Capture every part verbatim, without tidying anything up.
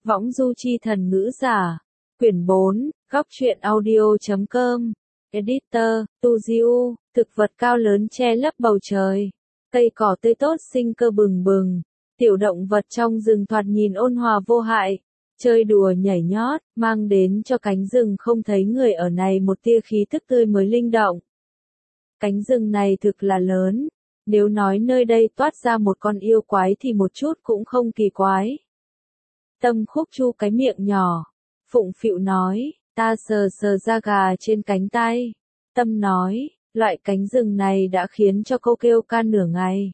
Võng du chi thần ngữ giả. Quyển bốn, góc truyện audio.com. Editor, Tu Diu, thực vật cao lớn che lấp bầu trời. Cây cỏ tươi tốt sinh cơ bừng bừng. Tiểu động vật trong rừng thoạt nhìn ôn hòa vô hại. Chơi đùa nhảy nhót, mang đến cho cánh rừng không thấy người ở này một tia khí thức tươi mới linh động. Cánh rừng này thực là lớn. Nếu nói nơi đây toát ra một con yêu quái thì một chút cũng không kỳ quái. Tâm Khúc chu cái miệng nhỏ. Phụng phịu nói, ta sờ sờ da gà trên cánh tay. Tâm nói, loại cánh rừng này đã khiến cho cô kêu can nửa ngày.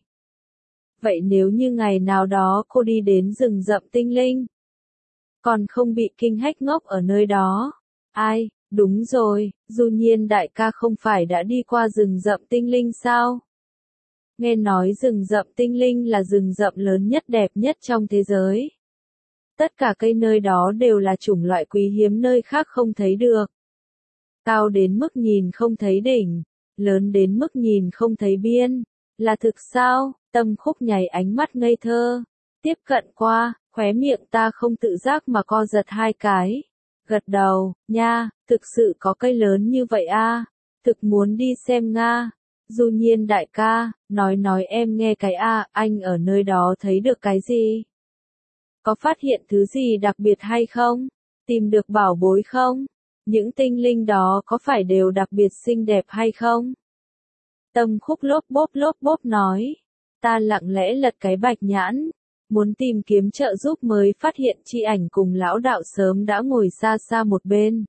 Vậy nếu như ngày nào đó cô đi đến rừng rậm tinh linh, còn không bị kinh hách ngốc ở nơi đó? Ai, đúng rồi, Du Nhiên đại ca không phải đã đi qua rừng rậm tinh linh sao? Nghe nói rừng rậm tinh linh là rừng rậm lớn nhất đẹp nhất trong thế giới. Tất cả cây nơi đó đều là chủng loại quý hiếm nơi khác không thấy được. Cao đến mức nhìn không thấy đỉnh, lớn đến mức nhìn không thấy biên. Là thực sao? Tâm Khúc nháy ánh mắt ngây thơ. Tiếp cận qua, khóe miệng ta không tự giác mà co giật hai cái. Gật đầu, nha, thực sự có cây lớn như vậy a, thực muốn đi xem nga. Du Nhiên đại ca, nói nói em nghe cái a, anh ở nơi đó thấy được cái gì? Có phát hiện thứ gì đặc biệt hay không? Tìm được bảo bối không? Những tinh linh đó có phải đều đặc biệt xinh đẹp hay không? Tâm Khúc lốp bốp lốp bốp nói. Ta lặng lẽ lật cái bạch nhãn. Muốn tìm kiếm trợ giúp mới phát hiện Chi Ảnh cùng lão đạo sớm đã ngồi xa xa một bên.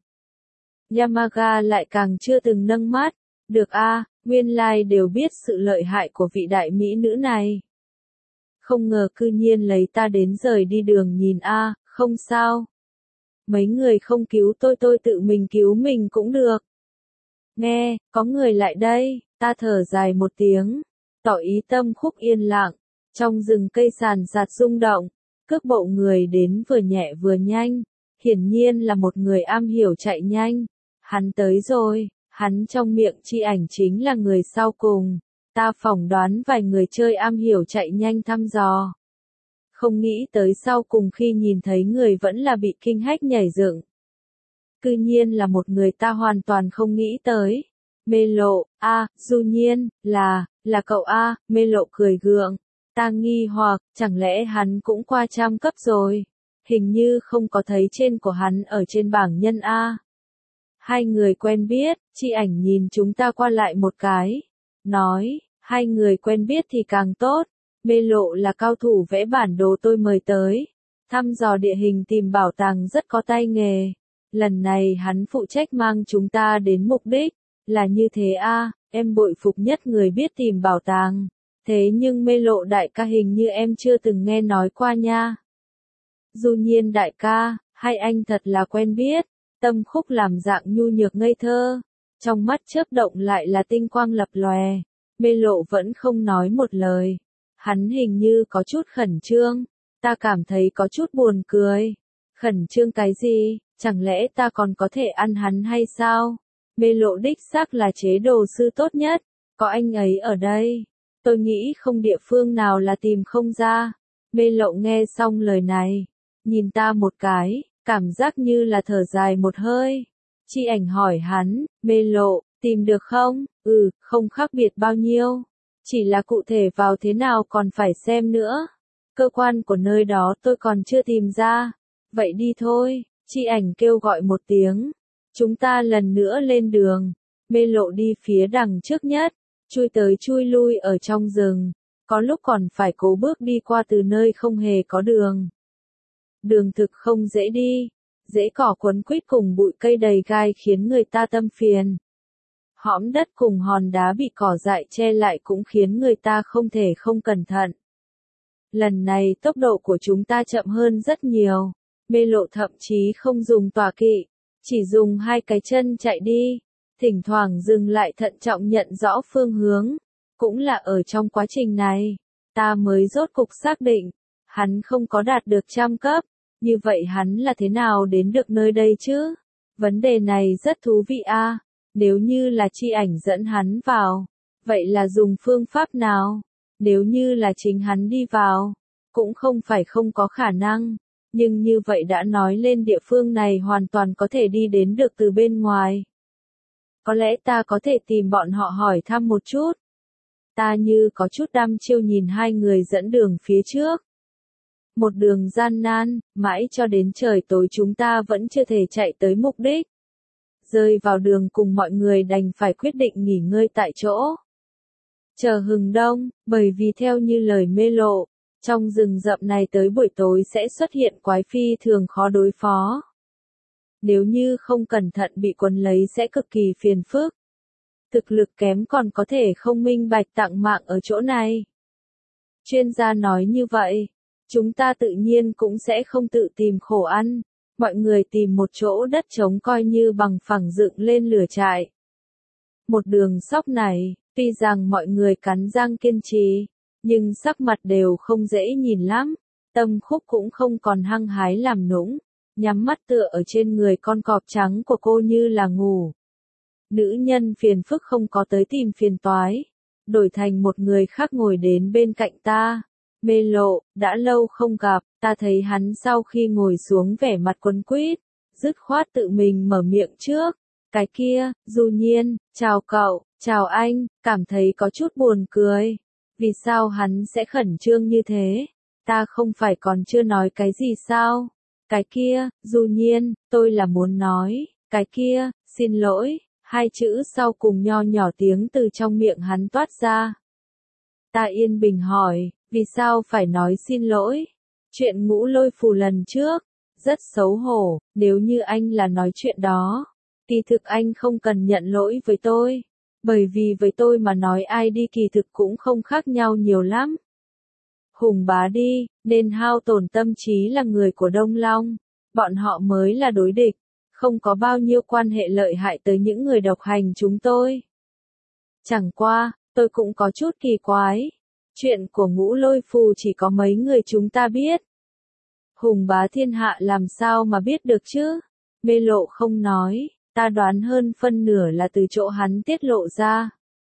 Yamaga lại càng chưa từng nâng mắt. Được a, nguyên lai đều biết sự lợi hại của vị đại mỹ nữ này. Không ngờ cư nhiên lấy ta đến rời đi đường nhìn a, không sao. Mấy người không cứu tôi tôi tự mình cứu mình cũng được. Nghe, có người lại đây, ta thở dài một tiếng, tỏ ý Tâm Khúc yên lặng. Trong rừng cây sàn sạt rung động, cước bộ người đến vừa nhẹ vừa nhanh, hiển nhiên là một người am hiểu chạy nhanh. Hắn tới rồi, hắn trong miệng Chi Ảnh chính là người sau cùng. Ta phỏng đoán vài người chơi am hiểu chạy nhanh thăm dò. Không nghĩ tới sau cùng khi nhìn thấy người vẫn là bị kinh hách nhảy dựng. Cư nhiên là một người ta hoàn toàn không nghĩ tới. Mê Lộ, a, Du Nhiên, là, là cậu a, Mê Lộ cười gượng. Ta nghi hoặc, chẳng lẽ hắn cũng qua trăm cấp rồi? Hình như không có thấy trên của hắn ở trên bảng nhân a. Hai người quen biết, Chi Ảnh nhìn chúng ta qua lại một cái. Nói, hai người quen biết thì càng tốt. Mê Lộ là cao thủ vẽ bản đồ tôi mời tới. Thăm dò địa hình tìm bảo tàng rất có tay nghề. Lần này hắn phụ trách mang chúng ta đến mục đích. Là như thế a, em bội phục nhất người biết tìm bảo tàng. Thế nhưng Mê Lộ đại ca hình như em chưa từng nghe nói qua nha. Du Nhiên đại ca, hai anh thật là quen biết. Tâm Khúc làm dạng nhu nhược ngây thơ. Trong mắt chớp động lại là tinh quang lập lòe. Mê Lộ vẫn không nói một lời. Hắn hình như có chút khẩn trương. Ta cảm thấy có chút buồn cười. Khẩn trương cái gì? Chẳng lẽ ta còn có thể ăn hắn hay sao? Mê Lộ đích xác là chế đồ sư tốt nhất. Có anh ấy ở đây. Tôi nghĩ không địa phương nào là tìm không ra. Mê Lộ nghe xong lời này. Nhìn ta một cái, cảm giác như là thở dài một hơi. Chi Ảnh hỏi hắn, Mê Lộ, tìm được không? Ừ, không khác biệt bao nhiêu. Chỉ là cụ thể vào thế nào còn phải xem nữa. Cơ quan của nơi đó tôi còn chưa tìm ra. Vậy đi thôi, Chi Ảnh kêu gọi một tiếng. Chúng ta lần nữa lên đường. Mê Lộ đi phía đằng trước nhất. Chui tới chui lui ở trong rừng, có lúc còn phải cố bước đi qua từ nơi không hề có đường. Đường thực không dễ đi, rễ cỏ quấn quýt cùng bụi cây đầy gai khiến người ta tâm phiền. Hõm đất cùng hòn đá bị cỏ dại che lại cũng khiến người ta không thể không cẩn thận. Lần này tốc độ của chúng ta chậm hơn rất nhiều, Mê Lộ thậm chí không dùng tọa kỵ, chỉ dùng hai cái chân chạy đi. Thỉnh thoảng dừng lại thận trọng nhận rõ phương hướng. Cũng là ở trong quá trình này, ta mới rốt cục xác định, hắn không có đạt được trăm cấp. Như vậy hắn là thế nào đến được nơi đây chứ? Vấn đề này rất thú vị a. Nếu như là Chi Ảnh dẫn hắn vào, vậy là dùng phương pháp nào? Nếu như là chính hắn đi vào, cũng không phải không có khả năng. Nhưng như vậy đã nói lên địa phương này hoàn toàn có thể đi đến được từ bên ngoài. Có lẽ ta có thể tìm bọn họ hỏi thăm một chút. Ta như có chút đăm chiêu nhìn hai người dẫn đường phía trước. Một đường gian nan, mãi cho đến trời tối chúng ta vẫn chưa thể chạy tới mục đích. Rơi vào đường cùng mọi người đành phải quyết định nghỉ ngơi tại chỗ. Chờ hừng đông, bởi vì theo như lời Mê Lộ, trong rừng rậm này tới buổi tối sẽ xuất hiện quái phi thường khó đối phó. Nếu như không cẩn thận bị quấn lấy sẽ cực kỳ phiền phức. Thực lực kém còn có thể không minh bạch tặng mạng ở chỗ này. Chuyên gia nói như vậy, chúng ta tự nhiên cũng sẽ không tự tìm khổ ăn. Mọi người tìm một chỗ đất trống coi như bằng phẳng dựng lên lửa trại. Một đường sóc này, tuy rằng mọi người cắn răng kiên trì, nhưng sắc mặt đều không dễ nhìn lắm. Tâm Khúc cũng không còn hăng hái làm nũng, nhắm mắt tựa ở trên người con cọp trắng của cô như là ngủ. Nữ nhân phiền phức không có tới tìm phiền toái, đổi thành một người khác ngồi đến bên cạnh ta. Mê Lộ, đã lâu không gặp, ta thấy hắn sau khi ngồi xuống vẻ mặt quấn quýt, dứt khoát tự mình mở miệng trước. Cái kia, Du Nhiên, chào cậu, chào anh, cảm thấy có chút buồn cười. Vì sao hắn sẽ khẩn trương như thế? Ta không phải còn chưa nói cái gì sao? Cái kia, Du Nhiên, tôi là muốn nói, cái kia, xin lỗi, hai chữ sau cùng nho nhỏ tiếng từ trong miệng hắn toát ra. Ta yên bình hỏi, vì sao phải nói xin lỗi? Chuyện Ngũ Lôi Phù lần trước, rất xấu hổ, nếu như anh là nói chuyện đó, kỳ thực anh không cần nhận lỗi với tôi, bởi vì với tôi mà nói ai đi kỳ thực cũng không khác nhau nhiều lắm. Hùng Bá đi, nên hao tổn tâm trí là người của Đông Long, bọn họ mới là đối địch, không có bao nhiêu quan hệ lợi hại tới những người độc hành chúng tôi. Chẳng qua, tôi cũng có chút kỳ quái. Chuyện của Ngũ Lôi Phù chỉ có mấy người chúng ta biết. Hùng Bá thiên hạ làm sao mà biết được chứ? Mê Lộ không nói, ta đoán hơn phân nửa là từ chỗ hắn tiết lộ ra.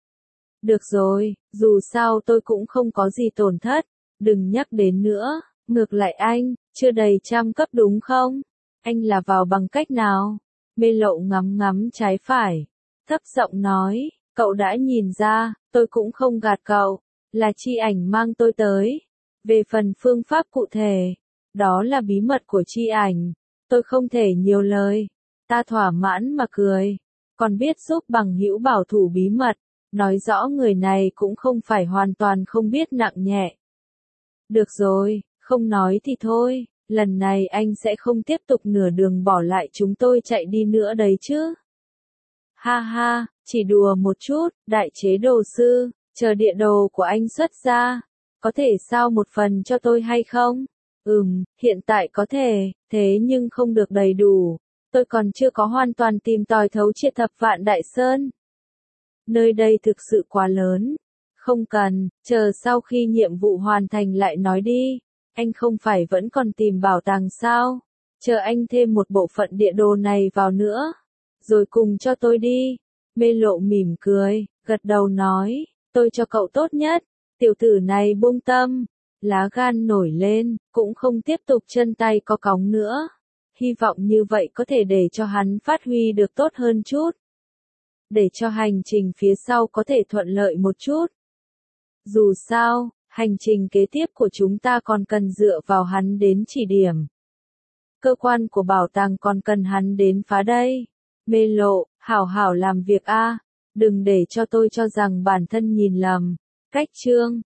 Được rồi, dù sao tôi cũng không có gì tổn thất, đừng nhắc đến nữa, ngược lại anh, chưa đầy trăm cấp đúng không? Anh là vào bằng cách nào? Mê Lộ ngắm ngắm trái phải, thấp giọng nói, cậu đã nhìn ra, tôi cũng không gạt cậu. Là Chi Ảnh mang tôi tới. Về phần phương pháp cụ thể, đó là bí mật của Chi Ảnh. Tôi không thể nhiều lời. Ta thỏa mãn mà cười. Còn biết giúp bằng hữu bảo thủ bí mật, nói rõ người này cũng không phải hoàn toàn không biết nặng nhẹ. Được rồi, không nói thì thôi, lần này anh sẽ không tiếp tục nửa đường bỏ lại chúng tôi chạy đi nữa đấy chứ. Ha ha, chỉ đùa một chút, đại chế đồ sư. Chờ địa đồ của anh xuất ra, có thể sao một phần cho tôi hay không? Ừm, hiện tại có thể, thế nhưng không được đầy đủ. Tôi còn chưa có hoàn toàn tìm tòi thấu triệt thập vạn đại sơn. Nơi đây thực sự quá lớn. Không cần, chờ sau khi nhiệm vụ hoàn thành lại nói đi. Anh không phải vẫn còn tìm bảo tàng sao? Chờ anh thêm một bộ phận địa đồ này vào nữa. Rồi cùng cho tôi đi. Mê Lộ mỉm cười, gật đầu nói. Tôi cho cậu tốt nhất, tiểu tử này buông tâm, lá gan nổi lên, cũng không tiếp tục chân tay có cóng nữa. Hy vọng như vậy có thể để cho hắn phát huy được tốt hơn chút. Để cho hành trình phía sau có thể thuận lợi một chút. Dù sao, hành trình kế tiếp của chúng ta còn cần dựa vào hắn đến chỉ điểm. Cơ quan của bảo tàng còn cần hắn đến phá đây. Mê Lộ, hảo hảo làm việc a. Đừng để cho tôi cho rằng bản thân nhìn lầm. Cách chương